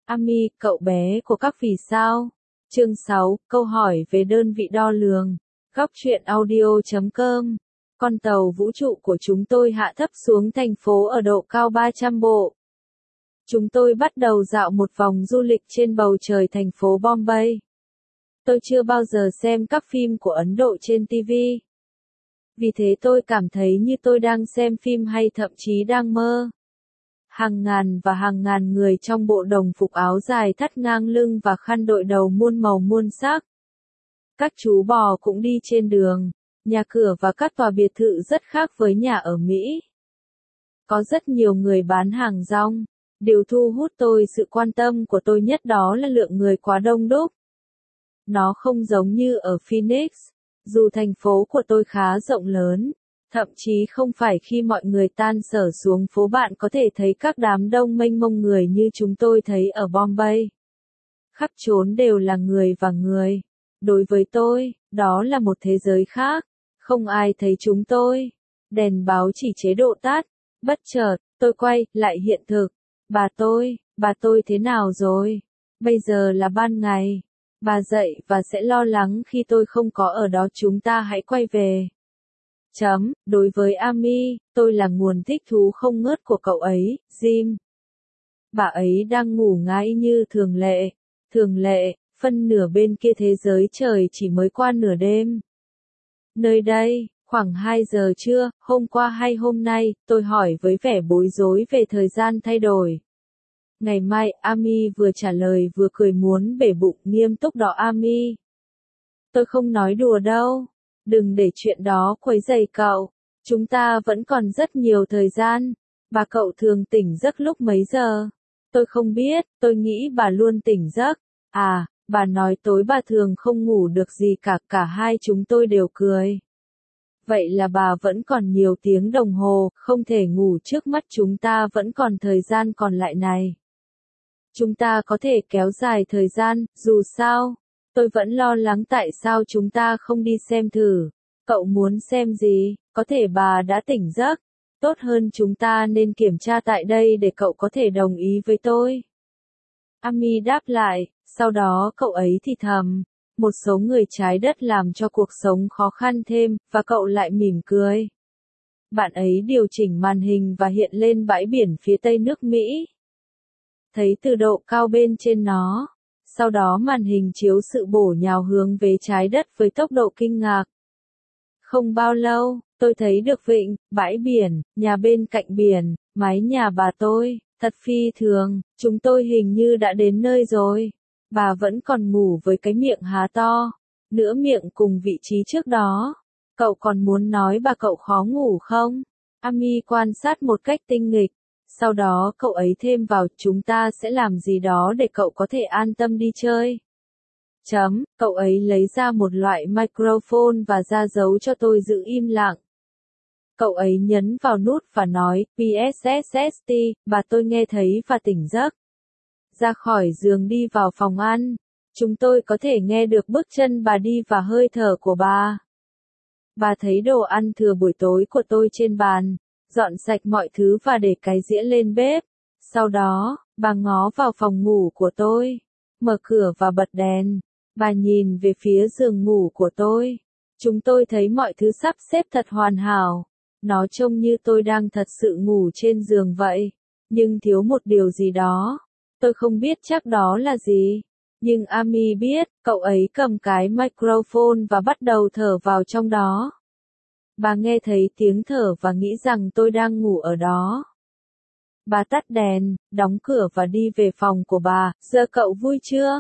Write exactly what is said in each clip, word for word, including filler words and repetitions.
Ami, cậu bé của các vì sao. Chương sáu, câu hỏi về đơn vị đo lường. Góc truyện audio chấm com. Con tàu vũ trụ của chúng tôi hạ thấp xuống thành phố ở độ cao ba trăm bộ. Chúng tôi bắt đầu dạo một vòng du lịch trên bầu trời thành phố Bombay. Tôi chưa bao giờ xem các phim của Ấn Độ trên ti vi. Vì thế tôi cảm thấy như tôi đang xem phim hay thậm chí đang mơ. Hàng ngàn và hàng ngàn người trong bộ đồng phục áo dài thắt ngang lưng và khăn đội đầu muôn màu muôn sắc. Các chú bò cũng đi trên đường. Nhà cửa và các tòa biệt thự rất khác với nhà ở Mỹ. Có rất nhiều người bán hàng rong. Điều thu hút tôi sự quan tâm của tôi nhất đó là lượng người quá đông đúc. Nó không giống như ở Phoenix, dù thành phố của tôi khá rộng lớn. Thậm chí không phải khi mọi người tan sở xuống phố bạn có thể thấy các đám đông mênh mông người như chúng tôi thấy ở Bombay. Khắp chốn đều là người và người. Đối với tôi, đó là một thế giới khác. Không ai thấy chúng tôi. Đèn báo chỉ chế độ tắt. Bất chợt, tôi quay lại hiện thực. Bà tôi, bà tôi thế nào rồi? Bây giờ là ban ngày. Bà dậy và sẽ lo lắng khi tôi không có ở đó, chúng ta hãy quay về. Chấm, đối với Ami, tôi là nguồn thích thú không ngớt của cậu ấy, Jim. Bà ấy đang ngủ ngáy như thường lệ. Thường lệ, phân nửa bên kia thế giới trời chỉ mới qua nửa đêm. Nơi đây, khoảng hai giờ trưa, hôm qua hay hôm nay, tôi hỏi với vẻ bối rối về thời gian thay đổi. Ngày mai, Ami vừa trả lời vừa cười muốn bể bụng, nghiêm túc đó Ami. Tôi không nói đùa đâu. Đừng để chuyện đó quấy rầy cậu. Chúng ta vẫn còn rất nhiều thời gian. Bà cậu thường tỉnh giấc lúc mấy giờ? Tôi không biết, tôi nghĩ bà luôn tỉnh giấc. À, bà nói tối bà thường không ngủ được gì cả, cả hai chúng tôi đều cười. Vậy là bà vẫn còn nhiều tiếng đồng hồ, không thể ngủ, trước mắt chúng ta vẫn còn thời gian còn lại này. Chúng ta có thể kéo dài thời gian, dù sao. Tôi vẫn lo lắng tại sao chúng ta không đi xem thử. Cậu muốn xem gì? Có thể bà đã tỉnh giấc. Tốt hơn chúng ta nên kiểm tra tại đây để cậu có thể đồng ý với tôi. Ami đáp lại, sau đó cậu ấy thì thầm. Một số người trái đất làm cho cuộc sống khó khăn thêm, và cậu lại mỉm cười. Bạn ấy điều chỉnh màn hình và hiện lên bãi biển phía tây nước Mỹ. Thấy từ độ cao bên trên nó. Sau đó màn hình chiếu sự bổ nhào hướng về trái đất với tốc độ kinh ngạc. Không bao lâu, tôi thấy được vịnh, bãi biển, nhà bên cạnh biển, mái nhà bà tôi, thật phi thường, chúng tôi hình như đã đến nơi rồi. Bà vẫn còn ngủ với cái miệng há to, nửa miệng cùng vị trí trước đó. Cậu còn muốn nói bà cậu khó ngủ không? Ami quan sát một cách tinh nghịch. Sau đó cậu ấy thêm vào, chúng ta sẽ làm gì đó để cậu có thể an tâm đi chơi. Chấm, cậu ấy lấy ra một loại microphone và ra dấu cho tôi giữ im lặng. Cậu ấy nhấn vào nút và nói, pssst, bà tôi nghe thấy và tỉnh giấc. Ra khỏi giường đi vào phòng ăn. Chúng tôi có thể nghe được bước chân bà đi và hơi thở của bà. Bà thấy đồ ăn thừa buổi tối của tôi trên bàn. Dọn sạch mọi thứ và để cái dĩa lên bếp. Sau đó, bà ngó vào phòng ngủ của tôi. Mở cửa và bật đèn. Bà nhìn về phía giường ngủ của tôi. Chúng tôi thấy mọi thứ sắp xếp thật hoàn hảo. Nó trông như tôi đang thật sự ngủ trên giường vậy. Nhưng thiếu một điều gì đó. Tôi không biết chắc đó là gì. Nhưng Ami biết, cậu ấy cầm cái microphone và bắt đầu thở vào trong đó. Bà nghe thấy tiếng thở và nghĩ rằng tôi đang ngủ ở đó. Bà tắt đèn, đóng cửa và đi về phòng của bà. Giờ cậu vui chưa?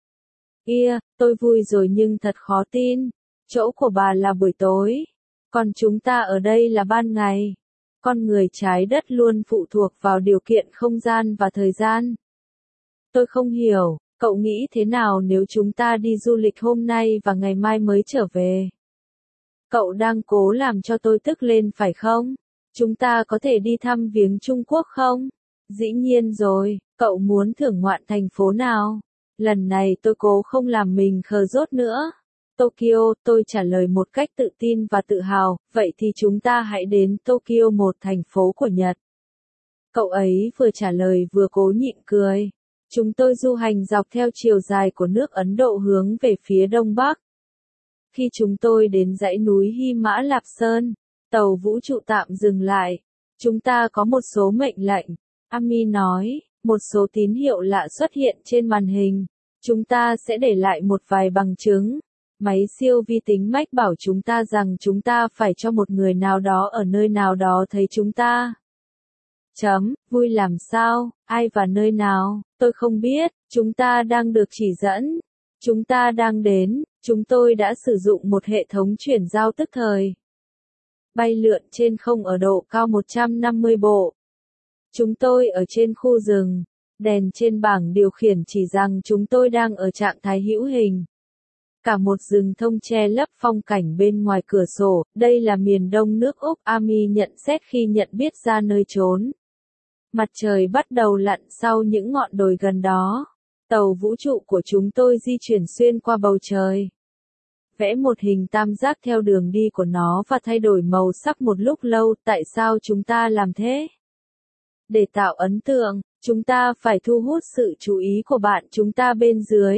Kia, tôi vui rồi nhưng thật khó tin. Chỗ của bà là buổi tối. Còn chúng ta ở đây là ban ngày. Con người trái đất luôn phụ thuộc vào điều kiện không gian và thời gian. Tôi không hiểu, cậu nghĩ thế nào nếu chúng ta đi du lịch hôm nay và ngày mai mới trở về? Cậu đang cố làm cho tôi tức lên phải không? Chúng ta có thể đi thăm viếng Trung Quốc không? Dĩ nhiên rồi, cậu muốn thưởng ngoạn thành phố nào? Lần này tôi cố không làm mình khờ dốt nữa. Tokyo, tôi trả lời một cách tự tin và tự hào, vậy thì chúng ta hãy đến Tokyo, một thành phố của Nhật. Cậu ấy vừa trả lời vừa cố nhịn cười. Chúng tôi du hành dọc theo chiều dài của nước Ấn Độ hướng về phía đông bắc. Khi chúng tôi đến dãy núi Hy Mã Lạp Sơn, tàu vũ trụ tạm dừng lại. Chúng ta có một số mệnh lệnh, Ami nói, một số tín hiệu lạ xuất hiện trên màn hình. Chúng ta sẽ để lại một vài bằng chứng. Máy siêu vi tính mách bảo chúng ta rằng chúng ta phải cho một người nào đó ở nơi nào đó thấy chúng ta. Chấm, vui làm sao, ai và nơi nào, tôi không biết, chúng ta đang được chỉ dẫn. Chúng ta đang đến, chúng tôi đã sử dụng một hệ thống chuyển giao tức thời. Bay lượn trên không ở độ cao một trăm năm mươi bộ. Chúng tôi ở trên khu rừng, đèn trên bảng điều khiển chỉ rằng chúng tôi đang ở trạng thái hữu hình. Cả một rừng thông che lấp phong cảnh bên ngoài cửa sổ, đây là miền đông nước Úc. Ami nhận xét khi nhận biết ra nơi trốn. Mặt trời bắt đầu lặn sau những ngọn đồi gần đó. Tàu vũ trụ của chúng tôi di chuyển xuyên qua bầu trời. Vẽ một hình tam giác theo đường đi của nó và thay đổi màu sắc một lúc lâu. Tại sao chúng ta làm thế? Để tạo ấn tượng, chúng ta phải thu hút sự chú ý của bạn chúng ta bên dưới.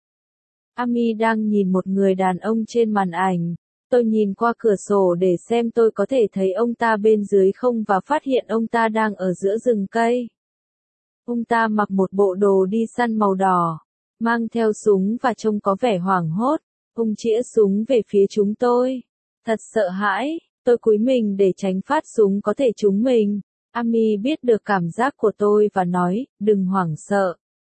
Ami đang nhìn một người đàn ông trên màn ảnh. Tôi nhìn qua cửa sổ để xem tôi có thể thấy ông ta bên dưới không và phát hiện ông ta đang ở giữa rừng cây. Ông ta mặc một bộ đồ đi săn màu đỏ, mang theo súng và trông có vẻ hoảng hốt. Ông chĩa súng về phía chúng tôi. Thật sợ hãi, tôi cúi mình để tránh phát súng có thể trúng mình. Ami biết được cảm giác của tôi và nói, đừng hoảng sợ.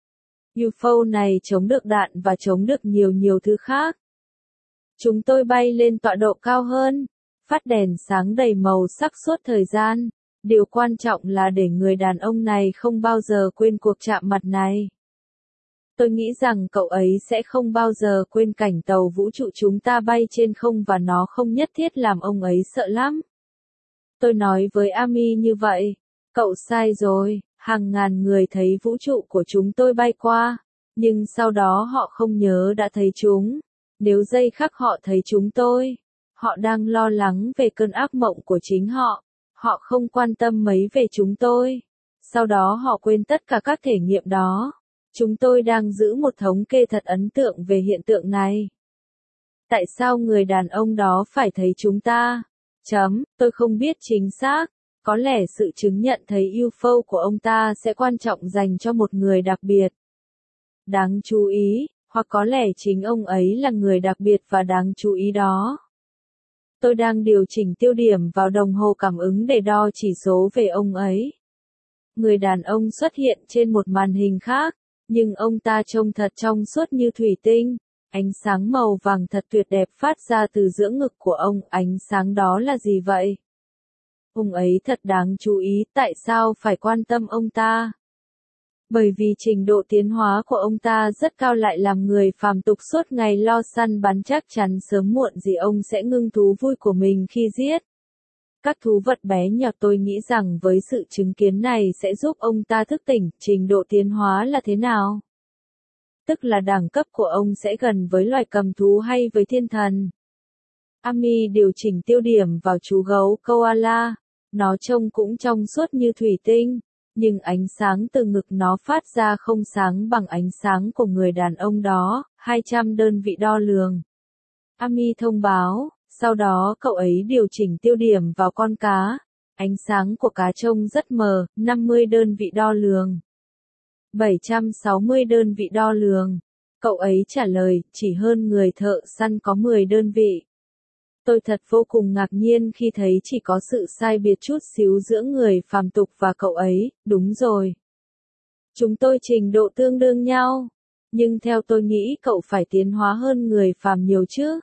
u ép ô này chống được đạn và chống được nhiều nhiều thứ khác. Chúng tôi bay lên tọa độ cao hơn, phát đèn sáng đầy màu sắc suốt thời gian. Điều quan trọng là để người đàn ông này không bao giờ quên cuộc chạm mặt này. Tôi nghĩ rằng cậu ấy sẽ không bao giờ quên cảnh tàu vũ trụ chúng ta bay trên không và nó không nhất thiết làm ông ấy sợ lắm. Tôi nói với Ami như vậy. Cậu sai rồi, hàng ngàn người thấy vũ trụ của chúng tôi bay qua, nhưng sau đó họ không nhớ đã thấy chúng. Nếu giây khắc họ thấy chúng tôi, họ đang lo lắng về cơn ác mộng của chính họ. Họ không quan tâm mấy về chúng tôi. Sau đó họ quên tất cả các thể nghiệm đó. Chúng tôi đang giữ một thống kê thật ấn tượng về hiện tượng này. Tại sao người đàn ông đó phải thấy chúng ta? Chấm, tôi không biết chính xác. Có lẽ sự chứng nhận thấy u ép ô của ông ta sẽ quan trọng dành cho một người đặc biệt. Đáng chú ý, hoặc có lẽ chính ông ấy là người đặc biệt và đáng chú ý đó. Tôi đang điều chỉnh tiêu điểm vào đồng hồ cảm ứng để đo chỉ số về ông ấy. Người đàn ông xuất hiện trên một màn hình khác, nhưng ông ta trông thật trong suốt như thủy tinh. Ánh sáng màu vàng thật tuyệt đẹp phát ra từ giữa ngực của ông. Ánh sáng đó là gì vậy? Ông ấy thật đáng chú ý. Tại sao phải quan tâm ông ta? Bởi vì trình độ tiến hóa của ông ta rất cao lại làm người phàm tục suốt ngày lo săn bắn, chắc chắn sớm muộn gì ông sẽ ngưng thú vui của mình khi giết các thú vật bé nhỏ. Tôi nghĩ rằng với sự chứng kiến này sẽ giúp ông ta thức tỉnh. Trình độ tiến hóa là thế nào? Tức là đẳng cấp của ông sẽ gần với loài cầm thú hay với thiên thần. Ami điều chỉnh tiêu điểm vào chú gấu koala. Nó trông cũng trong suốt như thủy tinh, nhưng ánh sáng từ ngực nó phát ra không sáng bằng ánh sáng của người đàn ông đó. hai trăm đơn vị đo lường. Ami thông báo. Sau đó cậu ấy điều chỉnh tiêu điểm vào con cá. Ánh sáng của cá trông rất mờ. năm mươi đơn vị đo lường. bảy trăm sáu mươi đơn vị đo lường. Cậu ấy trả lời, chỉ hơn người thợ săn có mười đơn vị. Tôi thật vô cùng ngạc nhiên khi thấy chỉ có sự sai biệt chút xíu giữa người phàm tục và cậu ấy. Đúng rồi. Chúng tôi trình độ tương đương nhau. Nhưng theo tôi nghĩ cậu phải tiến hóa hơn người phàm nhiều chứ.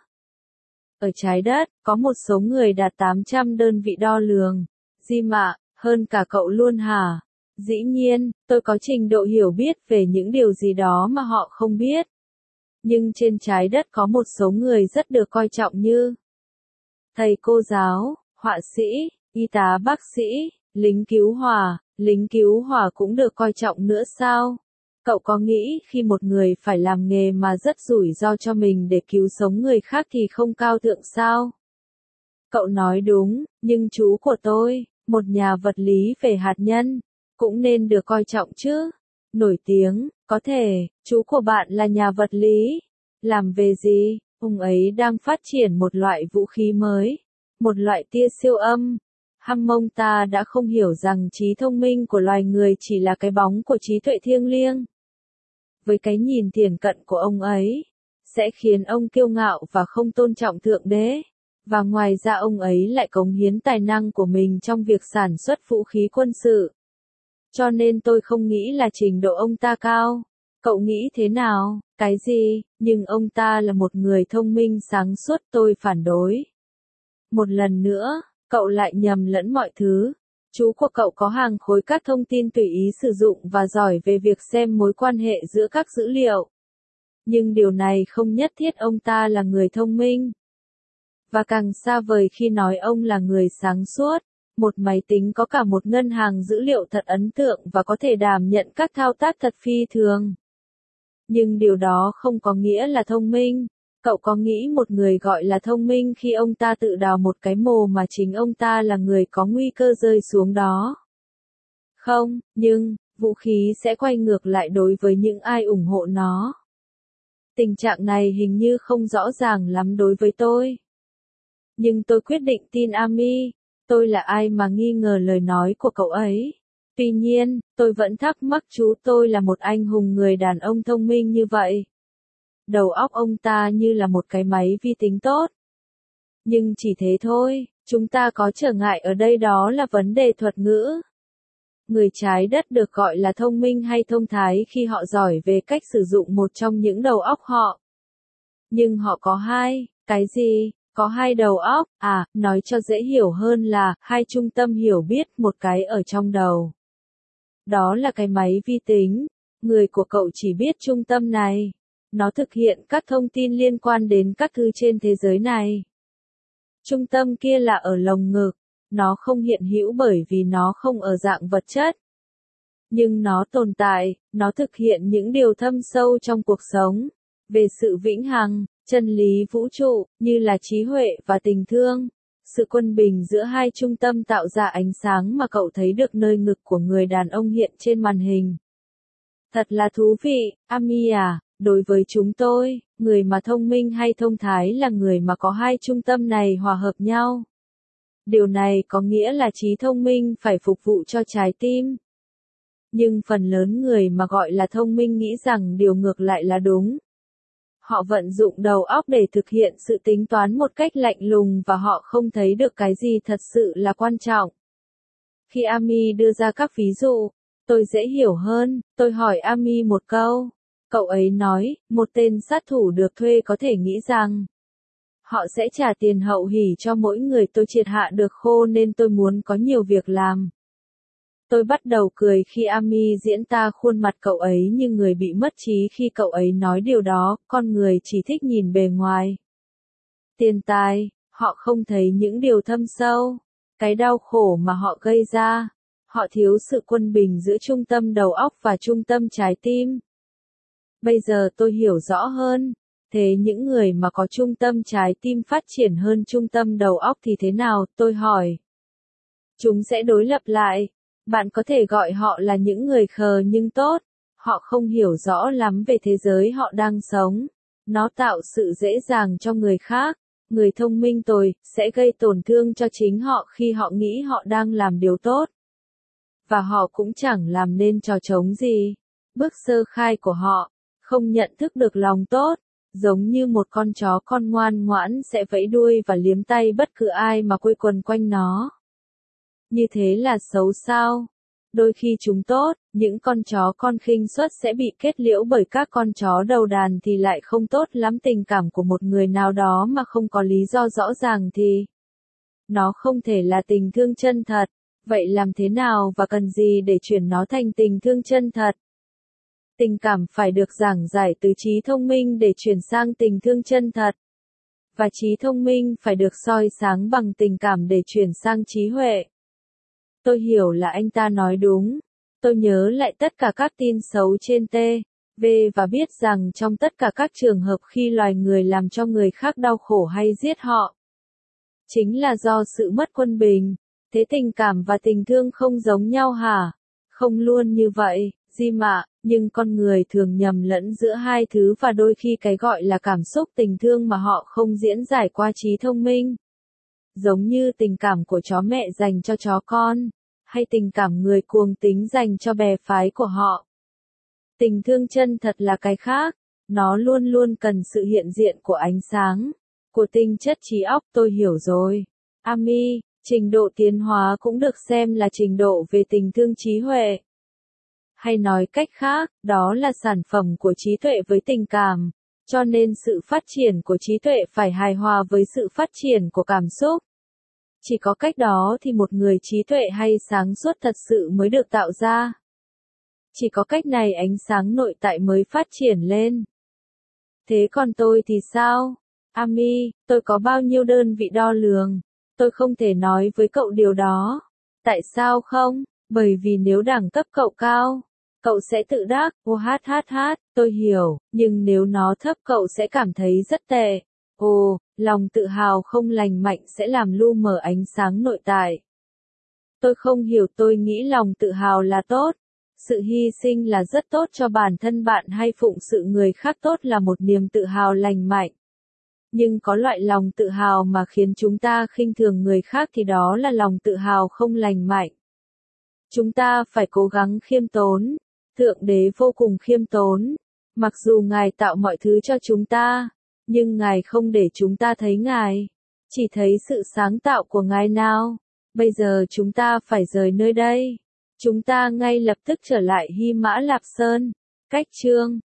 Ở trái đất, có một số người đạt tám trăm đơn vị đo lường. Jim ạ, hơn cả cậu luôn hả? Dĩ nhiên, tôi có trình độ hiểu biết về những điều gì đó mà họ không biết. Nhưng trên trái đất có một số người rất được coi trọng như thầy cô giáo, họa sĩ, y tá bác sĩ, lính cứu hỏa. Lính cứu hỏa cũng được coi trọng nữa sao? Cậu có nghĩ khi một người phải làm nghề mà rất rủi ro cho mình để cứu sống người khác thì không cao thượng sao? Cậu nói đúng, nhưng chú của tôi, một nhà vật lý về hạt nhân, cũng nên được coi trọng chứ. Nổi tiếng, có thể, chú của bạn là nhà vật lý. Làm về gì? Ông ấy đang phát triển một loại vũ khí mới, một loại tia siêu âm. Hammond ta đã không hiểu rằng trí thông minh của loài người chỉ là cái bóng của trí tuệ thiêng liêng. Với cái nhìn thiển cận của ông ấy, sẽ khiến ông kiêu ngạo và không tôn trọng Thượng Đế. Và ngoài ra ông ấy lại cống hiến tài năng của mình trong việc sản xuất vũ khí quân sự. Cho nên tôi không nghĩ là trình độ ông ta cao. Cậu nghĩ thế nào? Cái gì? Nhưng ông ta là một người thông minh sáng suốt, tôi phản đối. Một lần nữa, cậu lại nhầm lẫn mọi thứ. Chú của cậu có hàng khối các thông tin tùy ý sử dụng và giỏi về việc xem mối quan hệ giữa các dữ liệu. Nhưng điều này không nhất thiết ông ta là người thông minh. Và càng xa vời khi nói ông là người sáng suốt. Một máy tính có cả một ngân hàng dữ liệu thật ấn tượng và có thể đảm nhận các thao tác thật phi thường. Nhưng điều đó không có nghĩa là thông minh. Cậu có nghĩ một người gọi là thông minh khi ông ta tự đào một cái mồ mà chính ông ta là người có nguy cơ rơi xuống đó? Không, nhưng, vũ khí sẽ quay ngược lại đối với những ai ủng hộ nó. Tình trạng này hình như không rõ ràng lắm đối với tôi. Nhưng tôi quyết định tin Amy. Tôi là ai mà nghi ngờ lời nói của cậu ấy. Tuy nhiên, tôi vẫn thắc mắc chú tôi là một anh hùng người đàn ông thông minh như vậy. Đầu óc ông ta như là một cái máy vi tính tốt. Nhưng chỉ thế thôi, chúng ta có trở ngại ở đây, đó là vấn đề thuật ngữ. Người trái đất được gọi là thông minh hay thông thái khi họ giỏi về cách sử dụng một trong những đầu óc họ. Nhưng họ có hai, cái gì? Có hai đầu óc, à, nói cho dễ hiểu hơn là, hai trung tâm hiểu biết, một cái ở trong đầu. Đó là cái máy vi tính. Người của cậu chỉ biết trung tâm này. Nó thực hiện các thông tin liên quan đến các thứ trên thế giới này. Trung tâm kia là ở lồng ngực. Nó không hiện hữu bởi vì nó không ở dạng vật chất. Nhưng nó tồn tại, nó thực hiện những điều thâm sâu trong cuộc sống. Về sự vĩnh hằng, chân lý vũ trụ, như là trí huệ và tình thương. Sự quân bình giữa hai trung tâm tạo ra ánh sáng mà cậu thấy được nơi ngực của người đàn ông hiện trên màn hình. Thật là thú vị, Amy à, đối với chúng tôi, người mà thông minh hay thông thái là người mà có hai trung tâm này hòa hợp nhau. Điều này có nghĩa là trí thông minh phải phục vụ cho trái tim. Nhưng phần lớn người mà gọi là thông minh nghĩ rằng điều ngược lại là đúng. Họ vận dụng đầu óc để thực hiện sự tính toán một cách lạnh lùng và họ không thấy được cái gì thật sự là quan trọng. Khi Amy đưa ra các ví dụ, tôi dễ hiểu hơn, tôi hỏi Amy một câu. Cậu ấy nói, một tên sát thủ được thuê có thể nghĩ rằng họ sẽ trả tiền hậu hỉ cho mỗi người tôi triệt hạ được khô nên tôi muốn có nhiều việc làm. Tôi bắt đầu cười khi Amy diễn tả khuôn mặt cậu ấy như người bị mất trí khi cậu ấy nói điều đó, con người chỉ thích nhìn bề ngoài. Tiền tài, họ không thấy những điều thâm sâu, cái đau khổ mà họ gây ra. Họ thiếu sự quân bình giữa trung tâm đầu óc và trung tâm trái tim. Bây giờ tôi hiểu rõ hơn. Thế những người mà có trung tâm trái tim phát triển hơn trung tâm đầu óc thì thế nào, tôi hỏi. Chúng sẽ đối lập lại. Bạn có thể gọi họ là những người khờ nhưng tốt. Họ không hiểu rõ lắm về thế giới họ đang sống. Nó tạo sự dễ dàng cho người khác. Người thông minh tồi, sẽ gây tổn thương cho chính họ khi họ nghĩ họ đang làm điều tốt. Và họ cũng chẳng làm nên trò trống gì. Bước sơ khai của họ, không nhận thức được lòng tốt. Giống như một con chó con ngoan ngoãn sẽ vẫy đuôi và liếm tay bất cứ ai mà quây quần quanh nó. Như thế là xấu sao? Đôi khi chúng tốt, những con chó con khinh suất sẽ bị kết liễu bởi các con chó đầu đàn thì lại không tốt lắm. Tình cảm của một người nào đó mà không có lý do rõ ràng thì nó không thể là tình thương chân thật. Vậy làm thế nào và cần gì để chuyển nó thành tình thương chân thật? Tình cảm phải được giảng giải từ trí thông minh để chuyển sang tình thương chân thật. Và trí thông minh phải được soi sáng bằng tình cảm để chuyển sang trí huệ. Tôi hiểu là anh ta nói đúng. Tôi nhớ lại tất cả các tin xấu trên ti vi và biết rằng trong tất cả các trường hợp khi loài người làm cho người khác đau khổ hay giết họ, chính là do sự mất quân bình. Thế tình cảm và tình thương không giống nhau hả? Không luôn như vậy, Di mạ, nhưng con người thường nhầm lẫn giữa hai thứ và đôi khi cái gọi là cảm xúc tình thương mà họ không diễn giải qua trí thông minh. Giống như tình cảm của chó mẹ dành cho chó con, hay tình cảm người cuồng tín dành cho bè phái của họ. Tình thương chân thật là cái khác, nó luôn luôn cần sự hiện diện của ánh sáng, của tinh chất trí óc. Tôi hiểu rồi. Ami, trình độ tiến hóa cũng được xem là trình độ về tình thương trí huệ. Hay nói cách khác, đó là sản phẩm của trí tuệ với tình cảm, cho nên sự phát triển của trí tuệ phải hài hòa với sự phát triển của cảm xúc. Chỉ có cách đó thì một người trí tuệ hay sáng suốt thật sự mới được tạo ra. Chỉ có cách này ánh sáng nội tại mới phát triển lên. Thế còn tôi thì sao? Ami, tôi có bao nhiêu đơn vị đo lường? Tôi không thể nói với cậu điều đó. Tại sao không? Bởi vì nếu đẳng cấp cậu cao, cậu sẽ tự đắc, ô hát hát hát, tôi hiểu, nhưng nếu nó thấp cậu sẽ cảm thấy rất tệ. Ồ, lòng tự hào không lành mạnh sẽ làm lu mờ ánh sáng nội tại. Tôi không hiểu, tôi nghĩ lòng tự hào là tốt. Sự hy sinh là rất tốt cho bản thân bạn hay phụng sự người khác tốt là một niềm tự hào lành mạnh. Nhưng có loại lòng tự hào mà khiến chúng ta khinh thường người khác thì đó là lòng tự hào không lành mạnh. Chúng ta phải cố gắng khiêm tốn. Thượng Đế vô cùng khiêm tốn. Mặc dù Ngài tạo mọi thứ cho chúng ta, nhưng Ngài không để chúng ta thấy Ngài. Chỉ thấy sự sáng tạo của Ngài nào. Bây giờ chúng ta phải rời nơi đây. Chúng ta ngay lập tức trở lại Hy Mã Lạp Sơn. Cách chương